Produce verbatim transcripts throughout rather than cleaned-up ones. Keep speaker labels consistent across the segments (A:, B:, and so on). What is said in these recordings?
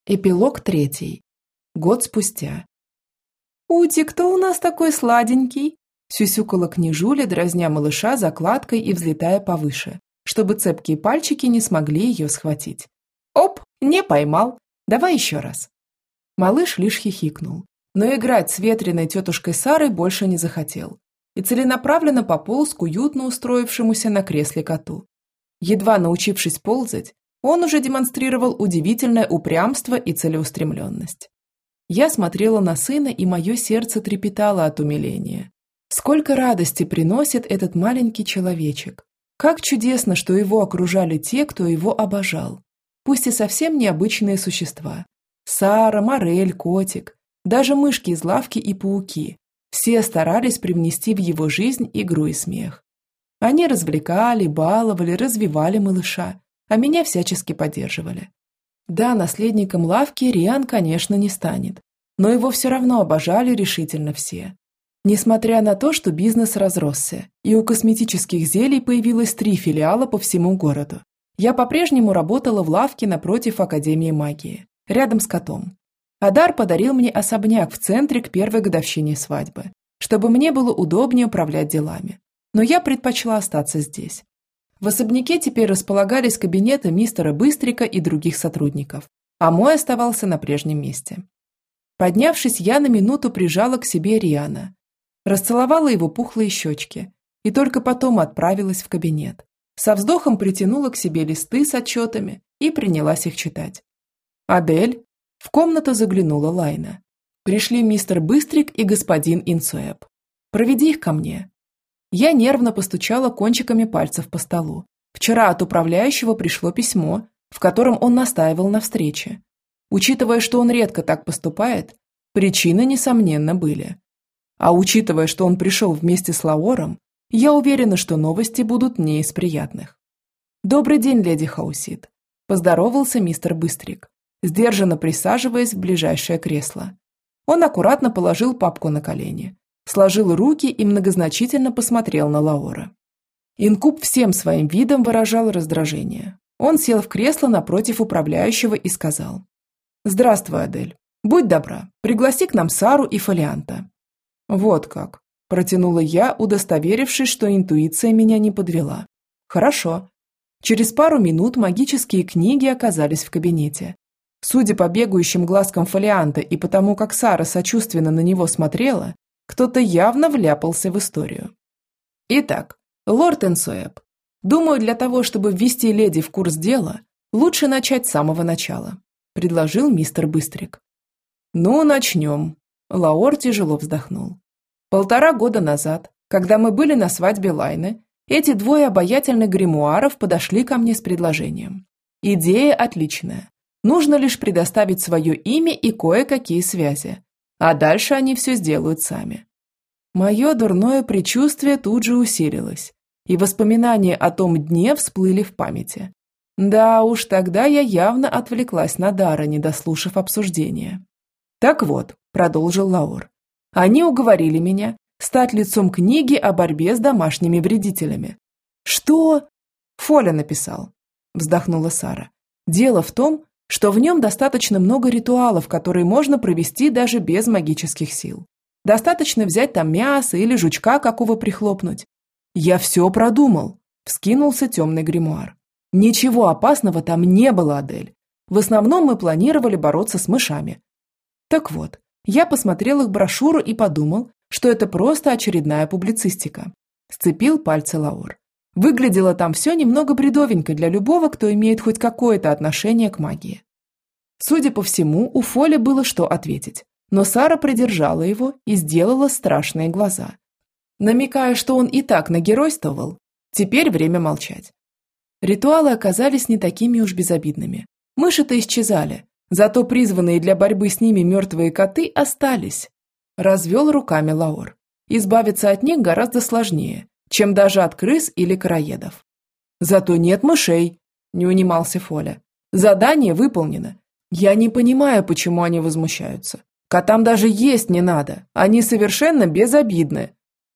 A: Эпилог третий. Год спустя. «Ути, кто у нас такой сладенький?» Сюсюкала княжуля, дразня малыша закладкой и взлетая повыше, чтобы цепкие пальчики не смогли ее схватить. «Оп, не поймал. Давай еще раз». Малыш лишь хихикнул, но играть с ветреной тетушкой Сарой больше не захотел и целенаправленно пополз к уютно устроившемуся на кресле коту. Едва научившись ползать, он уже демонстрировал удивительное упрямство и целеустремленность. Я смотрела на сына, и мое сердце трепетало от умиления. Сколько радости приносит этот маленький человечек. Как чудесно, что его окружали те, кто его обожал. Пусть и совсем необычные существа. Сара, Морель, котик, даже мышки из лавки и пауки. Все старались привнести в его жизнь игру и смех. Они развлекали, баловали, развивали малыша, а меня всячески поддерживали. Да, наследником лавки Риан, конечно, не станет, но его все равно обожали решительно все. Несмотря на то, что бизнес разросся, и у косметических зелий появилось три филиала по всему городу, я по-прежнему работала в лавке напротив Академии магии, рядом с котом. Адар подарил мне особняк в центре к первой годовщине свадьбы, чтобы мне было удобнее управлять делами, но я предпочла остаться здесь. В особняке теперь располагались кабинеты мистера Быстрика и других сотрудников, а мой оставался на прежнем месте. Поднявшись, я на минуту прижала к себе Риана, расцеловала его пухлые щечки и только потом отправилась в кабинет. Со вздохом притянула к себе листы с отчетами и принялась их читать. «Адель?» В комнату заглянула Лайна. «Пришли мистер Быстрик и господин Инсуэб. Проведи их ко мне». Я нервно постучала кончиками пальцев по столу. Вчера от управляющего пришло письмо, в котором он настаивал на встрече. Учитывая, что он редко так поступает, причины, несомненно, были. А учитывая, что он пришел вместе с Лаором, я уверена, что новости будут не из приятных. «Добрый день, леди Хаусид», – поздоровался мистер Быстрик, сдержанно присаживаясь в ближайшее кресло. Он аккуратно положил папку на колени, сложил руки и многозначительно посмотрел на Лаора. Инкуб всем своим видом выражал раздражение. Он сел в кресло напротив управляющего и сказал: «Здравствуй, Адель. Будь добра, пригласи к нам Сару и Фолианта». «Вот как», – протянула я, удостоверившись, что интуиция меня не подвела. «Хорошо». Через пару минут магические книги оказались в кабинете. Судя по бегающим глазкам Фолианта и потому, как Сара сочувственно на него смотрела, кто-то явно вляпался в историю. Итак, лорд Инсуэб, думаю, для того, чтобы ввести леди в курс дела, лучше начать с самого начала, предложил мистер Быстрик. Ну, начнем. Лаор тяжело вздохнул. Полтора года назад, когда мы были на свадьбе Лайны, эти двое обаятельных гримуаров подошли ко мне с предложением. Идея отличная. Нужно лишь предоставить свое имя и кое-какие связи. А дальше они все сделают сами. Мое дурное предчувствие тут же усилилось, и воспоминания о том дне всплыли в памяти. Да уж, тогда я явно отвлеклась на Дара, не дослушав обсуждения. «Так вот», – продолжил Лаор, – «они уговорили меня стать лицом книги о борьбе с домашними вредителями». «Что?» «Фоля написал», – вздохнула Сара. «Дело в том, что в нем достаточно много ритуалов, которые можно провести даже без магических сил. Достаточно взять там мясо или жучка какого прихлопнуть». «Я все продумал», – вскинулся темный гримуар. «Ничего опасного там не было, Адель. В основном мы планировали бороться с мышами». Так вот, я посмотрел их брошюру и подумал, что это просто очередная публицистика. Сцепил пальцы Лаор. Выглядело там все немного бредовенько для любого, кто имеет хоть какое-то отношение к магии. Судя по всему, у Фоли было что ответить, но Сара придержала его и сделала страшные глаза, намекая, что он и так нагеройствовал. Теперь время молчать. Ритуалы оказались не такими уж безобидными. Мыши-то исчезали, зато призванные для борьбы с ними мертвые коты остались. Развел руками Лаор. Избавиться от них гораздо сложнее, чем даже от крыс или короедов. «Зато нет мышей», – не унимался Фоля. «Задание выполнено. Я не понимаю, почему они возмущаются. Котам даже есть не надо, они совершенно безобидны».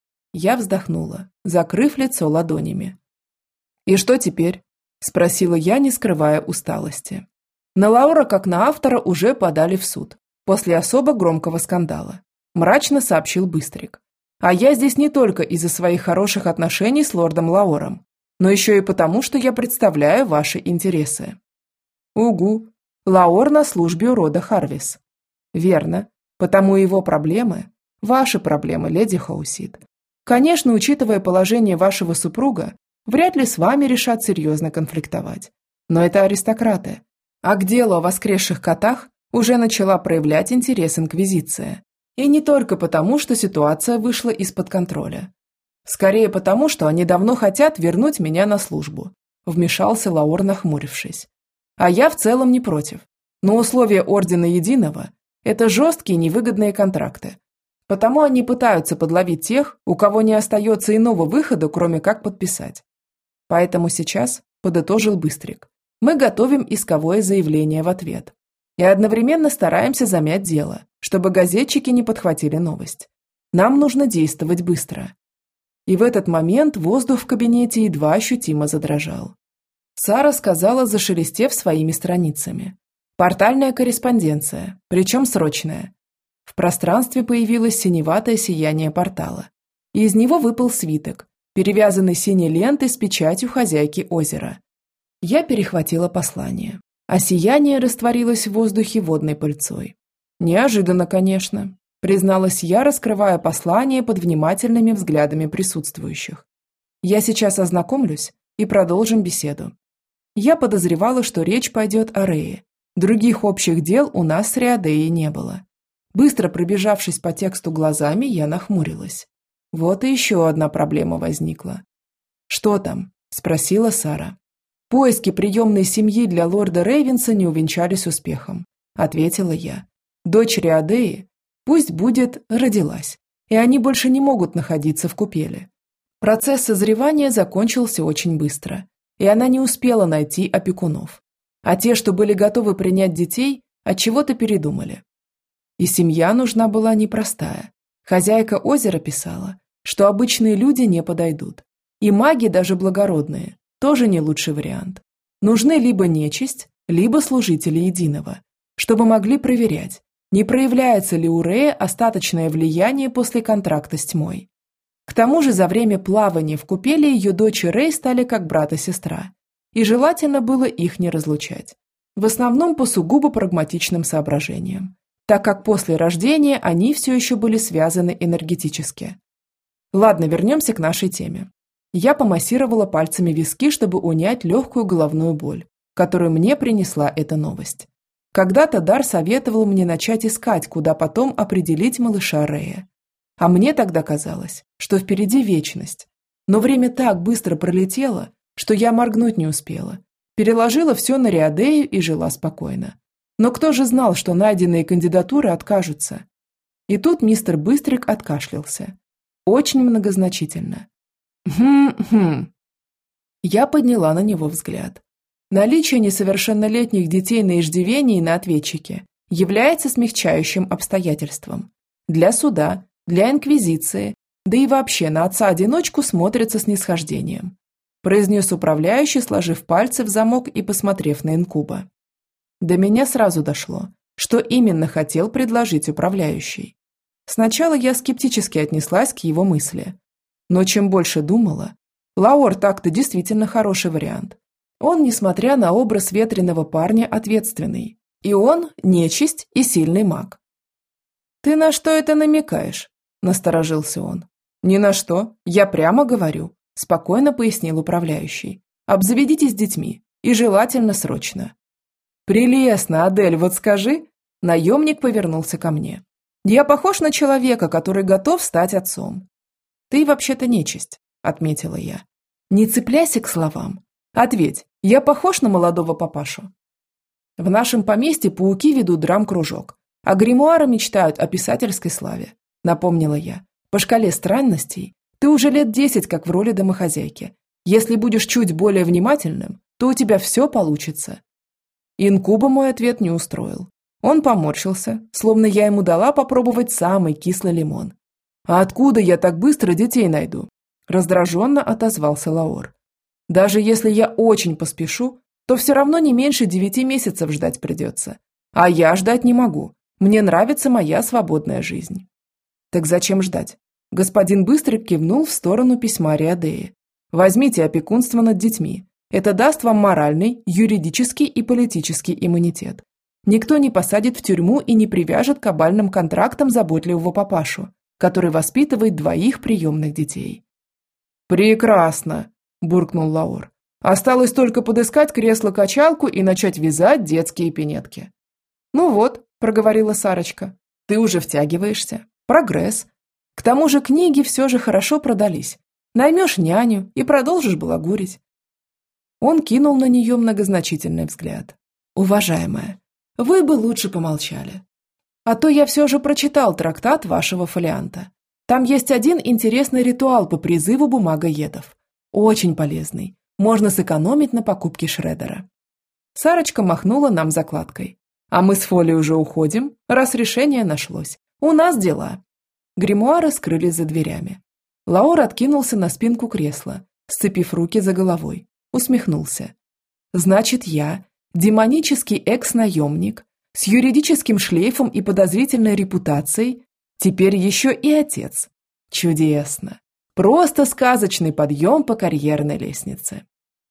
A: Я вздохнула, закрыв лицо ладонями. «И что теперь?» – спросила я, не скрывая усталости. На Лаура, как на автора, уже подали в суд, после особо громкого скандала. Мрачно сообщил Быстрик. А я здесь не только из-за своих хороших отношений с лордом Лаором, но еще и потому, что я представляю ваши интересы. Угу. Лаор на службе у рода Харвис. Верно. Потому его проблемы – ваши проблемы, леди Хоусид. Конечно, учитывая положение вашего супруга, вряд ли с вами решат серьезно конфликтовать. Но это аристократы. А к делу о воскресших котах уже начала проявлять интерес Инквизиция. И не только потому, что ситуация вышла из-под контроля. Скорее потому, что они давно хотят вернуть меня на службу, вмешался Лаор, нахмурившись. А я в целом не против. Но условия Ордена Единого – это жесткие невыгодные контракты. Потому они пытаются подловить тех, у кого не остается иного выхода, кроме как подписать. Поэтому сейчас, подытожил Быстрик, мы готовим исковое заявление в ответ. И одновременно стараемся замять дело, чтобы газетчики не подхватили новость. Нам нужно действовать быстро. И в этот момент воздух в кабинете едва ощутимо задрожал. Сара сказала, зашелестев своими страницами. Портальная корреспонденция, причем срочная. В пространстве появилось синеватое сияние портала. И из него выпал свиток, перевязанный синей лентой с печатью хозяйки озера. Я перехватила послание, а сияние растворилось в воздухе водной пыльцой. Неожиданно, конечно, призналась я, раскрывая послание под внимательными взглядами присутствующих. Я сейчас ознакомлюсь и продолжим беседу. Я подозревала, что речь пойдет о Рее. Других общих дел у нас с Риадеей не было. Быстро пробежавшись по тексту глазами, я нахмурилась. Вот и еще одна проблема возникла. «Что там?» – спросила Сара. «Поиски приемной семьи для лорда Рейвенса не увенчались успехом», – ответила я. «Дочь Риадеи, пусть будет, родилась, и они больше не могут находиться в купели». Процесс созревания закончился очень быстро, и она не успела найти опекунов. А те, что были готовы принять детей, отчего-то передумали. И семья нужна была непростая. Хозяйка озера писала, что обычные люди не подойдут. И маги, даже благородные, тоже не лучший вариант. Нужны либо нечисть, либо служители Единого, чтобы могли проверять, не проявляется ли у Рея остаточное влияние после контракта с тьмой. К тому же за время плавания в купели ее дочь и Рей стали как брат и сестра, и желательно было их не разлучать. В основном по сугубо прагматичным соображениям, так как после рождения они все еще были связаны энергетически. Ладно, вернемся к нашей теме. Я помассировала пальцами виски, чтобы унять легкую головную боль, которую мне принесла эта новость. Когда-то Дар советовал мне начать искать, куда потом определить малыша Рея. А мне тогда казалось, что впереди вечность. Но время так быстро пролетело, что я моргнуть не успела. Переложила все на Риадею и жила спокойно. Но кто же знал, что найденные кандидатуры откажутся? И тут мистер Быстрик откашлялся. Очень многозначительно. Хм-хм. Я подняла на него взгляд. Наличие несовершеннолетних детей на иждивении на ответчике является смягчающим обстоятельством. Для суда, для инквизиции, да и вообще на отца-одиночку смотрится снисхождением, произнес управляющий, сложив пальцы в замок и посмотрев на инкуба. До меня сразу дошло, что именно хотел предложить управляющий. Сначала я скептически отнеслась к его мысли. Но чем больше думала, Лаор так-то действительно хороший вариант. Он, несмотря на образ ветреного парня, ответственный. И он – нечисть и сильный маг. «Ты на что это намекаешь?» – насторожился он. «Ни на что, я прямо говорю», – спокойно пояснил управляющий. «Обзаведитесь детьми, и желательно срочно». «Прелестно, Адель, вот скажи». Наемник повернулся ко мне. «Я похож на человека, который готов стать отцом». «Ты вообще-то нечисть», – отметила я. «Не цепляйся к словам. Ответь, я похож на молодого папашу?» В нашем поместье пауки ведут драм-кружок, а гримуары мечтают о писательской славе, напомнила я. По шкале странностей ты уже лет десять как в роли домохозяйки. Если будешь чуть более внимательным, то у тебя все получится. Инкуба мой ответ не устроил. Он поморщился, словно я ему дала попробовать самый кислый лимон. «А откуда я так быстро детей найду?» Раздраженно отозвался Лаор. «Даже если я очень поспешу, то все равно не меньше девяти месяцев ждать придется. А я ждать не могу. Мне нравится моя свободная жизнь». «Так зачем ждать?» Господин Быстрик кивнул в сторону письма Риадеи. «Возьмите опекунство над детьми. Это даст вам моральный, юридический и политический иммунитет. Никто не посадит в тюрьму и не привяжет к кабальным контрактам заботливого папашу, который воспитывает двоих приемных детей». «Прекрасно!» – буркнул Лаор. «Осталось только подыскать кресло-качалку и начать вязать детские пинетки». «Ну вот», – проговорила Сарочка, – «ты уже втягиваешься. Прогресс. К тому же книги все же хорошо продались. Наймешь няню и продолжишь балагурить». Он кинул на нее многозначительный взгляд. «Уважаемая, вы бы лучше помолчали. А то я все же прочитал трактат вашего фолианта. Там есть один интересный ритуал по призыву бумагоедов. Очень полезный. Можно сэкономить на покупке шредера». Сарочка махнула нам закладкой. «А мы с Фолей уже уходим, раз решение нашлось. У нас дела». Гримуары скрылись за дверями. Лаор откинулся на спинку кресла, сцепив руки за головой. Усмехнулся. «Значит, я, демонический экс-наемник, с юридическим шлейфом и подозрительной репутацией, теперь еще и отец. Чудесно. Просто сказочный подъем по карьерной лестнице.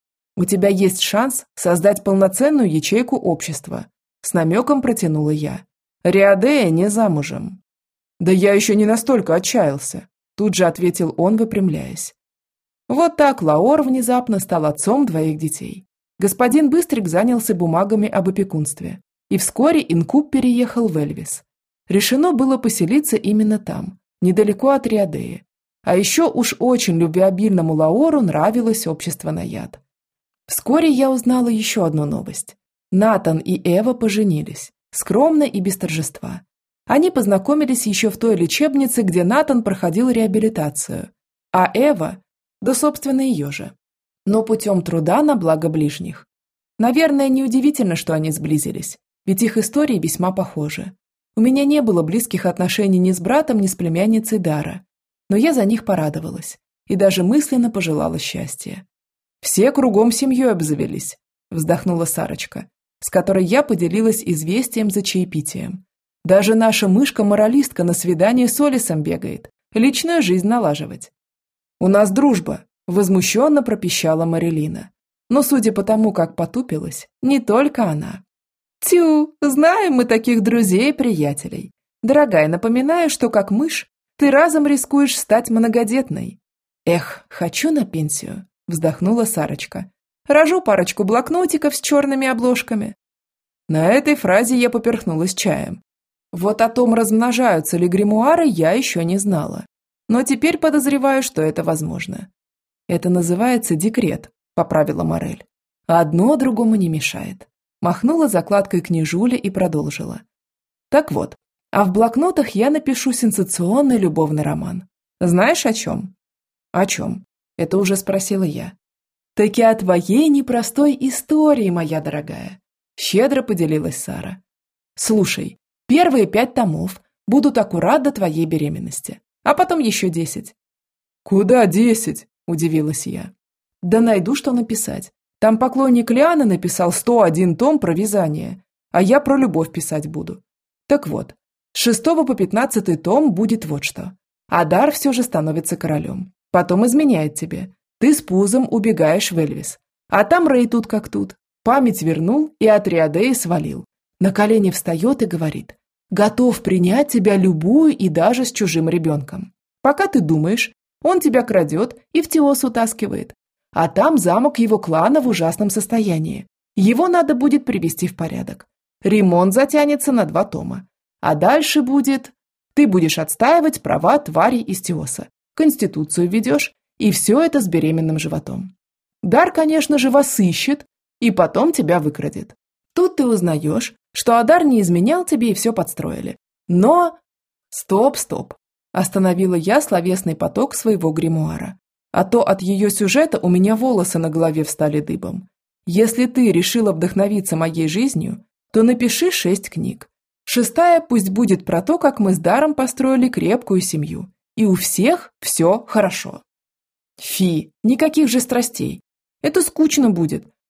A: У тебя есть шанс создать полноценную ячейку общества», с намеком протянула я. «Риадея не замужем». «Да я еще не настолько отчаялся», тут же ответил он, выпрямляясь. Вот так Лаор внезапно стал отцом двоих детей. Господин Быстрик занялся бумагами об опекунстве, и вскоре инкуб переехал в Эльвис. Решено было поселиться именно там, недалеко от Риадеи. А еще уж очень любвеобильному Лаору нравилось общество наяд. Вскоре я узнала еще одну новость. Натан и Эва поженились, скромно и без торжества. Они познакомились еще в той лечебнице, где Натан проходил реабилитацию, а Эва, да собственно ее же, но путем труда на благо ближних. Наверное, неудивительно, что они сблизились, ведь их истории весьма похожи. У меня не было близких отношений ни с братом, ни с племянницей Дара, но я за них порадовалась и даже мысленно пожелала счастья. «Все кругом семьей обзавелись», – вздохнула Сарочка, с которой я поделилась известием за чаепитием. «Даже наша мышка-моралистка на свидание с Олисом бегает, личную жизнь налаживать». «У нас дружба», – возмущенно пропищала Марилина. Но, судя по тому, как потупилась, не только она. «Тю, знаем мы таких друзей и приятелей. Дорогая, напоминаю, что как мышь ты разом рискуешь стать многодетной». «Эх, хочу на пенсию», – вздохнула Сарочка. «Рожу парочку блокнотиков с черными обложками». На этой фразе я поперхнулась чаем. Вот о том, размножаются ли гримуары, я еще не знала. Но теперь подозреваю, что это возможно. «Это называется декрет», – поправила Морель. «Одно другому не мешает». Махнула закладкой книжуля и продолжила. «Так вот, а в блокнотах я напишу сенсационный любовный роман. Знаешь, о чем?» «О чем?» – это уже спросила я. «Таки о твоей непростой истории, моя дорогая», – щедро поделилась Сара. «Слушай, первые пять томов будут аккурат до твоей беременности, а потом еще десять». «Куда десять?» – удивилась я. «Да найду, что написать. Там поклонник Лианы написал сто один том про вязание, а я про любовь писать буду. Так вот, с шестого по пятнадцатый том будет вот что. Адар все же становится королем, потом изменяет тебе. Ты с пузом убегаешь в Эльвис, а там Рэй тут как тут. Память вернул и от Риадеи свалил. На колени встает и говорит: готов принять тебя любую и даже с чужим ребенком. Пока ты думаешь, он тебя крадет и в Теос утаскивает. А там замок его клана в ужасном состоянии. Его надо будет привести в порядок. Ремонт затянется на два тома. А дальше будет... Ты будешь отстаивать права тварей из Теоса. Конституцию ведешь. И все это с беременным животом. Дар, конечно же, вас ищет. И потом тебя выкрадет. Тут ты узнаешь, что Адар не изменял тебе и все подстроили. Но... Стоп, стоп. Остановила я словесный поток своего гримуара. А то от ее сюжета у меня волосы на голове встали дыбом. Если ты решила вдохновиться моей жизнью, то напиши шесть книг. Шестая пусть будет про то, как мы с Даром построили крепкую семью. И у всех все хорошо. Фи, никаких же страстей. Это скучно будет.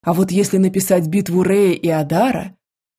A: А вот если написать битву Рея и Адара...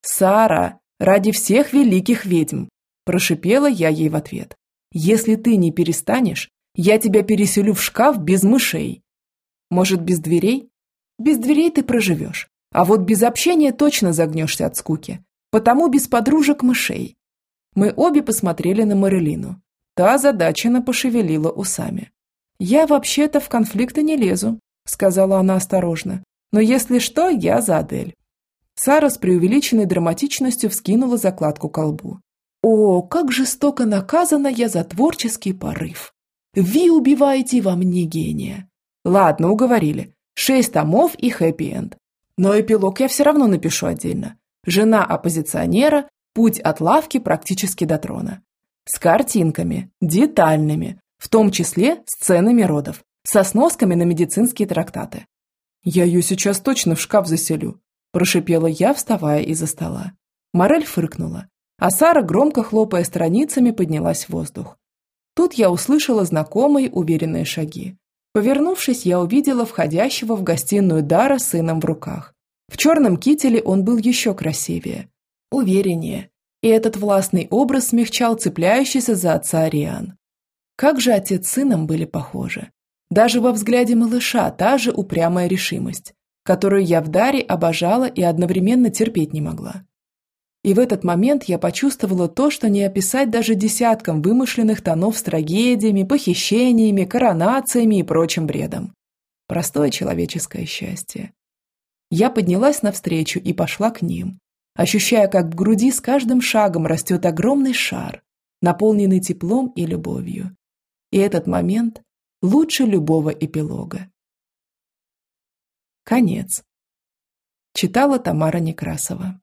A: Сара, ради всех великих ведьм, прошипела я ей в ответ. Если ты не перестанешь, я тебя переселю в шкаф без мышей. Может, без дверей? Без дверей ты проживешь. А вот без общения точно загнешься от скуки. Потому без подружек мышей. Мы обе посмотрели на Марилину. Та озадаченно пошевелила усами. «Я вообще-то в конфликты не лезу», – сказала она осторожно. «Но если что, я за Адель». Сара с преувеличенной драматичностью вскинула закладку ко лбу. «О, как жестоко наказана я за творческий порыв! Вы убиваете во мне гения!» «Ладно, уговорили. Шесть томов и хэппи-энд. Но эпилог я все равно напишу отдельно. Жена оппозиционера, путь от лавки практически до трона. С картинками, детальными, в том числе сценами родов, со сносками на медицинские трактаты. «Я ее сейчас точно в шкаф заселю», – прошипела я, вставая из-за стола. Морель фыркнула, а Сара, громко хлопая страницами, поднялась в воздух. Тут я услышала знакомые уверенные шаги. Повернувшись, я увидела входящего в гостиную Дара с сыном в руках. В черном кителе он был еще красивее, увереннее, и этот властный образ смягчал цепляющийся за отца Ариан. Как же отец с сыном были похожи. Даже во взгляде малыша та же упрямая решимость, которую я в Даре обожала и одновременно терпеть не могла. И в этот момент я почувствовала то, что не описать даже десятком вымышленных тонов с трагедиями, похищениями, коронациями и прочим бредом. Простое человеческое счастье. Я поднялась навстречу и пошла к ним, ощущая, как в груди с каждым шагом растет огромный шар, наполненный теплом и любовью. И этот момент лучше любого эпилога. Конец. Читала Тамара Некрасова.